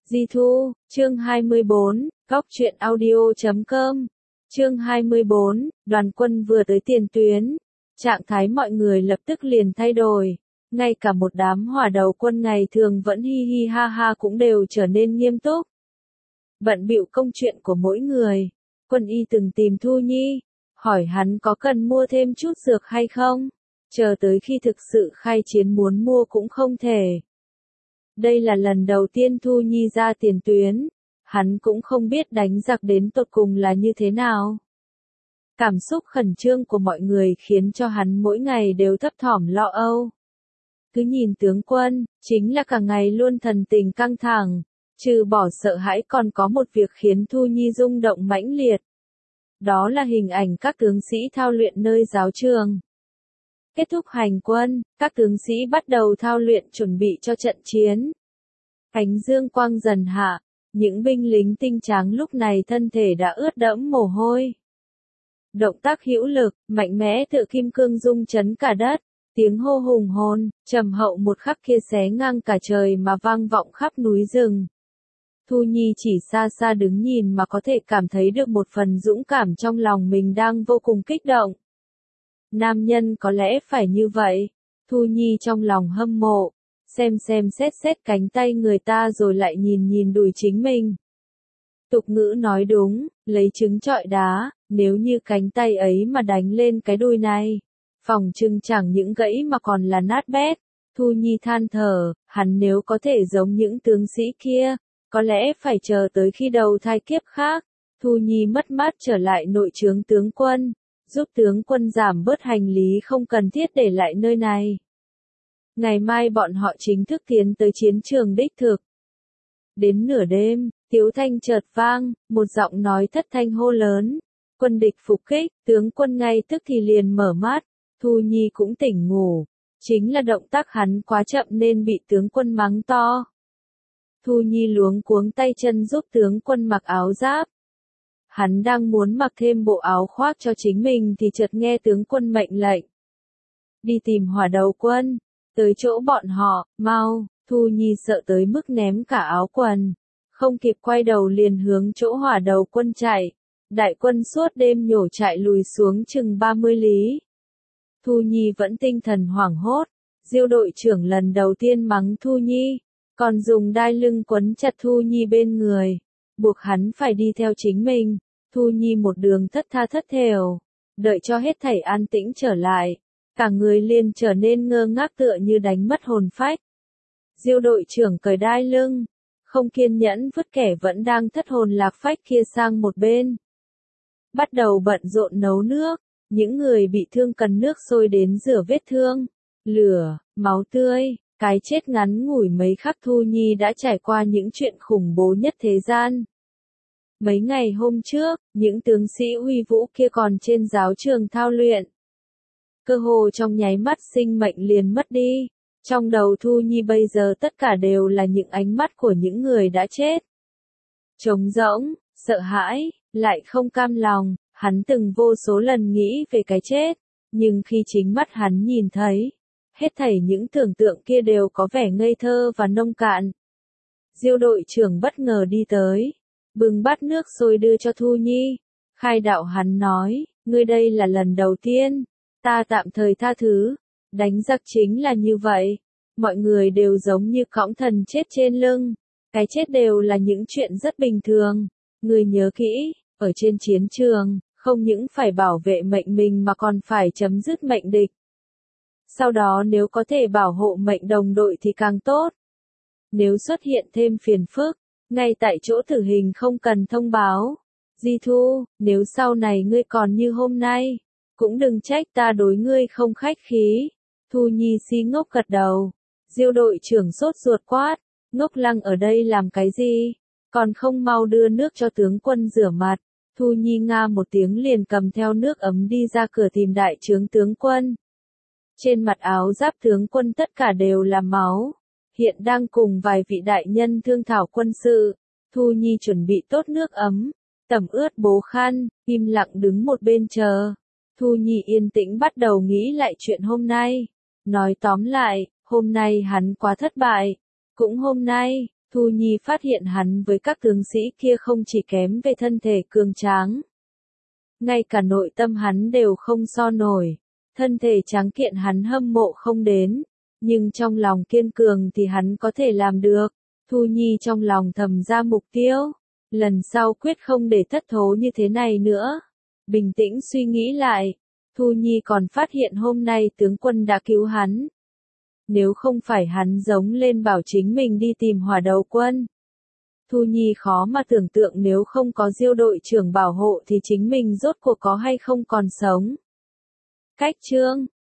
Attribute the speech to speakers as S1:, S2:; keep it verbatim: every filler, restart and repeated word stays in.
S1: Di Thu, chương hai mươi bốn, góc truyện audio chấm com. Chương hai mươi bốn, đoàn quân vừa tới tiền tuyến. Trạng thái mọi người lập tức liền thay đổi. Ngay cả một đám hỏa đầu quân ngày thường vẫn hi hi ha ha cũng đều trở nên nghiêm túc. Bận bịu công chuyện của mỗi người. Quân y từng tìm Thu Nhi, hỏi hắn có cần mua thêm chút dược hay không. Chờ tới khi thực sự khai chiến muốn mua cũng không thể. Đây là lần đầu tiên Thu Nhi ra tiền tuyến, hắn cũng không biết đánh giặc đến tột cùng là như thế nào. Cảm xúc khẩn trương của mọi người khiến cho hắn mỗi ngày đều thấp thỏm lo âu. Cứ nhìn tướng quân, chính là cả ngày luôn thần tình căng thẳng, trừ bỏ sợ hãi còn có một việc khiến Thu Nhi rung động mãnh liệt. Đó là hình ảnh các tướng sĩ thao luyện nơi giáo trường. Kết thúc hành quân, các tướng sĩ bắt đầu thao luyện chuẩn bị cho trận chiến. Ánh dương quang dần hạ, những binh lính tinh tráng lúc này thân thể đã ướt đẫm mồ hôi. Động tác hữu lực, mạnh mẽ tựa kim cương rung chấn cả đất, tiếng hô hùng hồn, trầm hậu một khắc kia xé ngang cả trời mà vang vọng khắp núi rừng. Thu Nhi chỉ xa xa đứng nhìn mà có thể cảm thấy được một phần dũng cảm trong lòng mình đang vô cùng kích động. Nam nhân có lẽ phải như vậy. Thu Nhi trong lòng hâm mộ, xem xem xét xét cánh tay người ta rồi lại nhìn nhìn đùi chính mình. Tục ngữ nói đúng, lấy trứng trọi đá, nếu như cánh tay ấy mà đánh lên cái đùi này, phòng trưng chẳng những gãy mà còn là nát bét. Thu Nhi than thở, hắn nếu có thể giống những tướng sĩ kia, có lẽ phải chờ tới khi đầu thai kiếp khác. Thu Nhi mất mát trở lại nội trướng tướng quân, giúp tướng quân giảm bớt hành lý không cần thiết để lại nơi này. Ngày mai bọn họ chính thức tiến tới chiến trường đích thực. Đến nửa đêm, Tiếu thanh chợt vang, một giọng nói thất thanh hô lớn. Quân địch phục kích, tướng quân ngay tức thì liền mở mắt. Thu Nhi cũng tỉnh ngủ. Chính là động tác hắn quá chậm nên bị tướng quân mắng to. Thu Nhi luống cuống tay chân giúp tướng quân mặc áo giáp. Hắn đang muốn mặc thêm bộ áo khoác cho chính mình thì chợt nghe tướng quân mệnh lệnh. Đi tìm hỏa đầu quân, tới chỗ bọn họ, mau. Thu Nhi sợ tới mức ném cả áo quần, không kịp quay đầu liền hướng chỗ hỏa đầu quân chạy. Đại quân suốt đêm nhổ chạy lùi xuống chừng ba mươi lý. Thu Nhi vẫn tinh thần hoảng hốt, Diêu đội trưởng lần đầu tiên mắng Thu Nhi, còn dùng đai lưng quấn chặt Thu Nhi bên người, buộc hắn phải đi theo chính mình. Thu Nhi một đường thất tha thất thểu, đợi cho hết thảy an tĩnh trở lại, cả người liền trở nên ngơ ngác tựa như đánh mất hồn phách. Diêu đội trưởng cởi đai lưng, không kiên nhẫn vứt kẻ vẫn đang thất hồn lạc phách kia sang một bên. Bắt đầu bận rộn nấu nước, những người bị thương cần nước sôi đến rửa vết thương, lửa, máu tươi, cái chết ngắn ngủi mấy khắc. Thu Nhi đã trải qua những chuyện khủng bố nhất thế gian. Mấy ngày hôm trước, những tướng sĩ uy vũ kia còn trên giáo trường thao luyện. Cơ hồ trong nháy mắt sinh mệnh liền mất đi. Trong đầu Thu Nhi bây giờ tất cả đều là những ánh mắt của những người đã chết. Trống rỗng, sợ hãi, lại không cam lòng, hắn từng vô số lần nghĩ về cái chết, nhưng khi chính mắt hắn nhìn thấy, hết thảy những tưởng tượng kia đều có vẻ ngây thơ và nông cạn. Diêu đội trưởng bất ngờ đi tới, bưng bát nước sôi đưa cho Thu Nhi. Khai đạo hắn nói, ngươi đây là lần đầu tiên, ta tạm thời tha thứ. Đánh giặc chính là như vậy, mọi người đều giống như cõng thần chết trên lưng, cái chết đều là những chuyện rất bình thường. Ngươi nhớ kỹ, ở trên chiến trường, không những phải bảo vệ mệnh mình mà còn phải chấm dứt mệnh địch. Sau đó nếu có thể bảo hộ mệnh đồng đội thì càng tốt. Nếu xuất hiện thêm phiền phức, ngay tại chỗ tử hình không cần thông báo. Di Thu, nếu sau này ngươi còn như hôm nay, cũng đừng trách ta đối ngươi không khách khí. Thu Nhi si ngốc gật đầu. Diêu đội trưởng sốt ruột quát, ngốc lăng ở đây làm cái gì? Còn không mau đưa nước cho tướng quân rửa mặt. Thu Nhi nga một tiếng liền cầm theo nước ấm đi ra cửa tìm đại trướng tướng quân. Trên mặt áo giáp tướng quân tất cả đều là máu. Hiện đang cùng vài vị đại nhân thương thảo quân sự. Thu Nhi chuẩn bị tốt nước ấm, tẩm ướt bố khăn, im lặng đứng một bên chờ. Thu Nhi yên tĩnh bắt đầu nghĩ lại chuyện hôm nay. Nói tóm lại, hôm nay hắn quá thất bại. Cũng hôm nay, Thu Nhi phát hiện hắn với các tướng sĩ kia không chỉ kém về thân thể cường tráng. Ngay cả nội tâm hắn đều không so nổi. Thân thể tráng kiện hắn hâm mộ không đến. Nhưng trong lòng kiên cường thì hắn có thể làm được. Thu Nhi trong lòng thầm ra mục tiêu. Lần sau quyết không để thất thố như thế này nữa. Bình tĩnh suy nghĩ lại. Thu Nhi còn phát hiện hôm nay tướng quân đã cứu hắn. Nếu không phải hắn giống lên bảo chính mình đi tìm hỏa đầu quân. Thu Nhi khó mà tưởng tượng nếu không có Diêu đội trưởng bảo hộ thì chính mình rốt cuộc có hay không còn sống. Cách chương